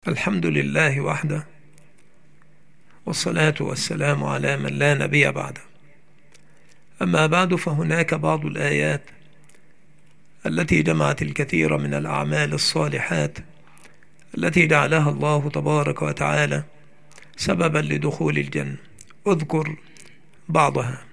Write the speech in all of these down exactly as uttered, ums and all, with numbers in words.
الحمد لله وحده، والصلاة والسلام على من لا نبي بعده. أما بعد، فهناك بعض الآيات التي جمعت الكثير من الأعمال الصالحات التي جعلها الله تبارك وتعالى سببا لدخول الجنة. أذكر بعضها.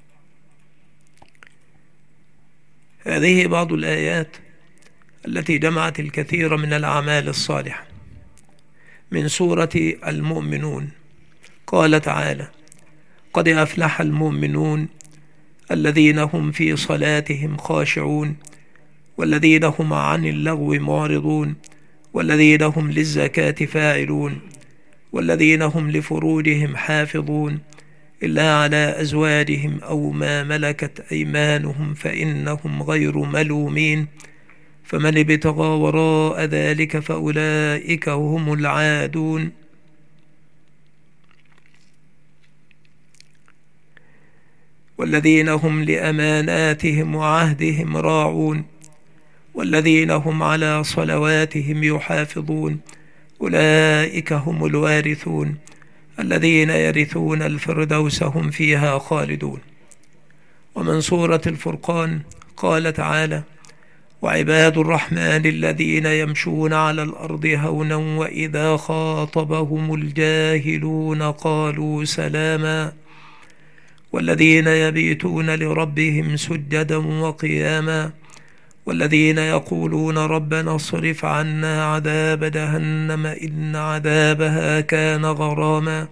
هذه بعض الآيات التي جمعت الكثير من الأعمال الصالحة من سورة المؤمنون. قال تعالى: قد أفلح المؤمنون الذين هم في صلاتهم خاشعون والذين هم عن اللغو معرضون والذين هم للزكاة فاعلون والذين هم لفروجهم حافظون إلا على أزواجهم أو ما ملكت أيمانهم فإنهم غير ملومين فمن ابتغى وراء ذلك فأولئك هم العادون. والذين هم لأماناتهم وعهدهم راعون والذين هم على صلواتهم يحافظون أولئك هم الوارثون الذين يرثون الفردوس هم فيها خالدون. ومن سورة الفرقان قال تعالى: وعباد الرحمن الذين يمشون على الأرض هونا وإذا خاطبهم الجاهلون قالوا سلاما والذين يبيتون لربهم سجدا وقياما والذين يقولون ربنا اصرف عنا عذاب جهنم إن عذابها كان غراما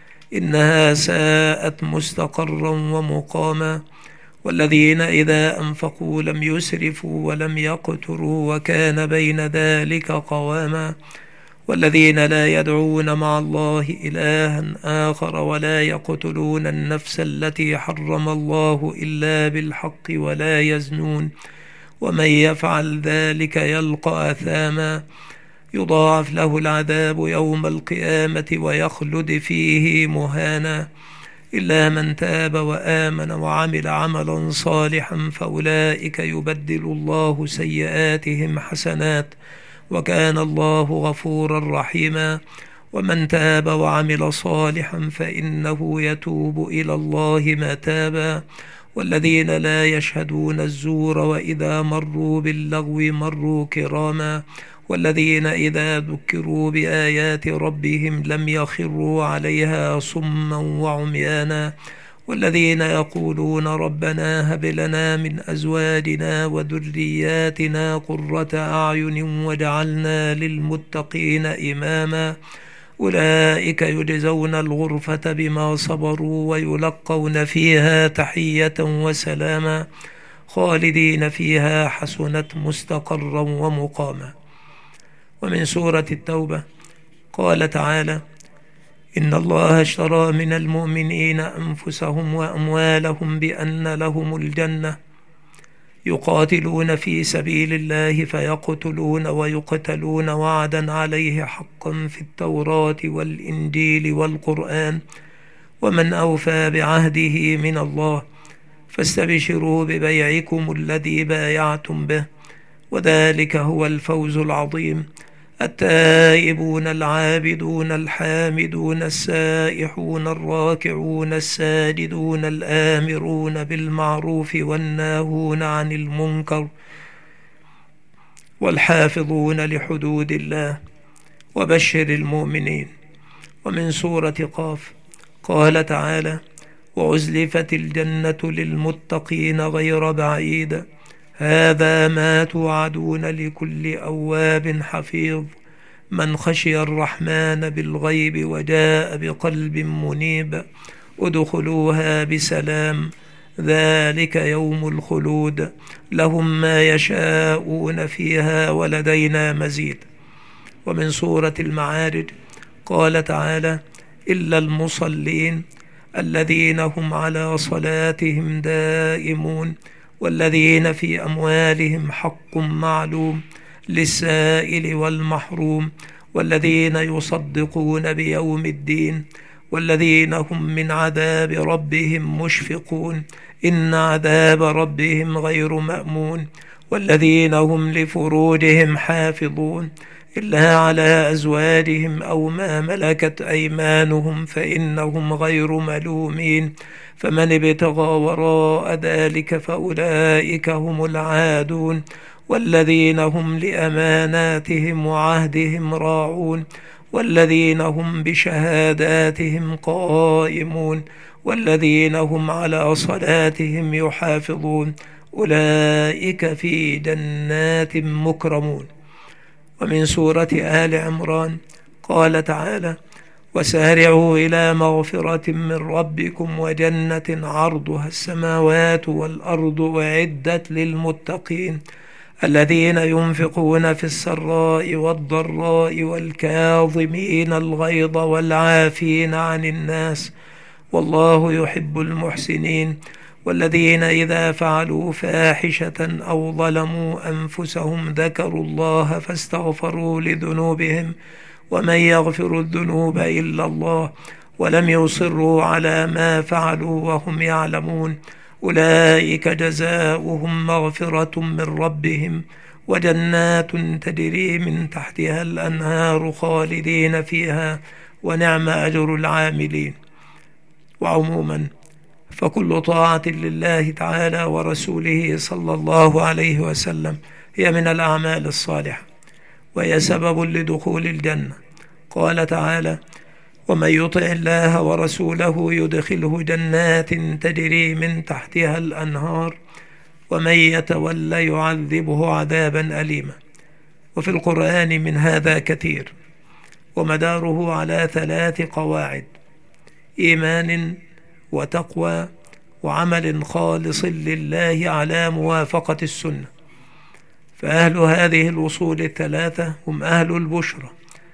إنها ساءت مستقرا ومقاما والذين إذا أنفقوا لم يسرفوا ولم يقتروا وكان بين ذلك قواما والذين لا يدعون مع الله إلها آخر ولا يقتلون النفس التي حرم الله إلا بالحق ولا يزنون ومن يفعل ذلك يلقى أثاما يضاعف له العذاب يوم القيامة ويخلد فيه مهانا إلا من تاب وآمن وعمل عملا صالحا فأولئك يبدل الله سيئاتهم حسنات وكان الله غفورا رحيما ومن تاب وعمل صالحا فإنه يتوب إلى الله متابا والذين لا يشهدون الزور وإذا مروا باللغو مروا كراما والذين إذا ذكروا بآيات ربهم لم يخروا عليها صما وعميانا والذين يقولون ربنا هب لنا من أزواجنا وذرياتنا قرة أعين واجعلنا للمتقين إماما أولئك يجزون الغرفة بما صبروا ويلقون فيها تحية وسلاما خالدين فيها حسنت مستقرا ومقاما. ومن سورة التوبة قال تعالى: إن الله اشترى من المؤمنين أنفسهم وأموالهم بأن لهم الجنة يقاتلون في سبيل الله فيقتلون ويقتلون وعدا عليه حقا في التوراة والإنجيل والقرآن ومن أوفى بعهده من الله فاستبشروا ببيعكم الذي بايعتم به وذلك هو الفوز العظيم. التائبون العابدون الحامدون السائحون الراكعون الساجدون الآمرون بالمعروف والناهون عن المنكر والحافظون لحدود الله وبشر المؤمنين. ومن سورة قاف قال تعالى: وأزلفت الجنة للمتقين غير بعيد هذا ما توعدون لكل أواب حفيظ من خشي الرحمن بالغيب وجاء بقلب منيب ادخلوها بسلام ذلك يوم الخلود لهم ما يشاءون فيها ولدينا مزيد. ومن سورة المعارج قال تعالى: إلا المصلين الذين هم على صلاتهم دائمون والذين في أموالهم حق معلوم للسائل والمحروم والذين يصدقون بيوم الدين والذين هم من عذاب ربهم مشفقون إن عذاب ربهم غير مأمون والذين هم لفروجهم حافظون إلا على أزواجهم أو ما ملكت أيمانهم فإنهم غير ملومين، فمن ابتغى وراء ذلك فأولئك هم العادون، والذين هم لأماناتهم وعهدهم راعون، والذين هم بشهاداتهم قائمون، والذين هم على صلاتهم يحافظون، أولئك في جنات مكرمون. ومن سورة آل عمران قال تعالى: وسارعوا إلى مغفرة من ربكم وجنة عرضها السماوات والأرض أعدت للمتقين الذين ينفقون في السراء والضراء والكاظمين الغيظ والعافين عن الناس والله يحب المحسنين، والذين إذا فعلوا فاحشة أو ظلموا أنفسهم ذكروا الله فاستغفروا لذنوبهم ومن يغفر الذنوب إلا الله ولم يصروا على ما فعلوا وهم يعلمون، أولئك جزاؤهم مغفرة من ربهم وجنات تجري من تحتها الأنهار خالدين فيها ونعم أجر العاملين. وعموما فكل طاعة لله تعالى ورسوله صلى الله عليه وسلم هي من الأعمال الصالحة، وهي سبب لدخول الجنة. قال تعالى: ومن يطع الله ورسوله يدخله جنات تجري من تحتها الأنهار ومن يتولى يعذبه عذابا أليما. وفي القرآن من هذا كثير، ومداره على ثلاث قواعد: إيمان وتقوى وعمل خالص لله على موافقة السنة. فأهل هذه الوصول الثلاثة هم أهل البشرى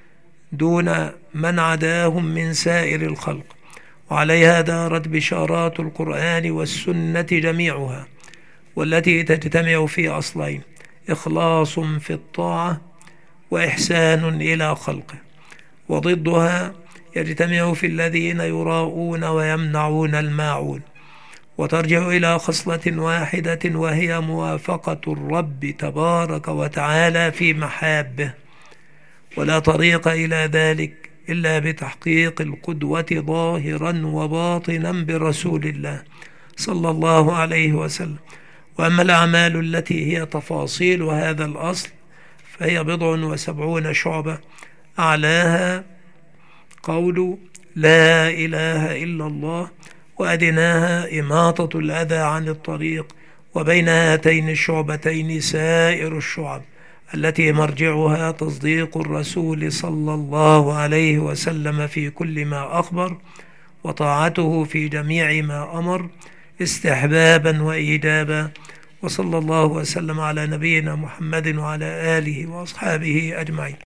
دون من عداهم من سائر الخلق، وعليها دارت بشارات القرآن والسنة جميعها، والتي تجتمع في أصلين: إخلاص في الطاعة وإحسان إلى خلقه. وضدها يجتمع في الذين يراءون ويمنعون الماعون، وترجع إلى خصلة واحدة وهي موافقة الرب تبارك وتعالى في محابه. ولا طريق إلى ذلك إلا بتحقيق القدوة ظاهرا وباطنا برسول الله صلى الله عليه وسلم. وأما الأعمال التي هي تفاصيل هذا الأصل فهي بضع وسبعون شعبة، أعلاها قول لا إله إلا الله، وأدناها إماطة الأذى عن الطريق، وبين هاتين الشعبتين سائر الشعب التي مرجعها تصديق الرسول صلى الله عليه وسلم في كل ما أخبر، وطاعته في جميع ما أمر استحبابا وإيجابا. وصلى الله وسلم على نبينا محمد وعلى آله وأصحابه أجمعين.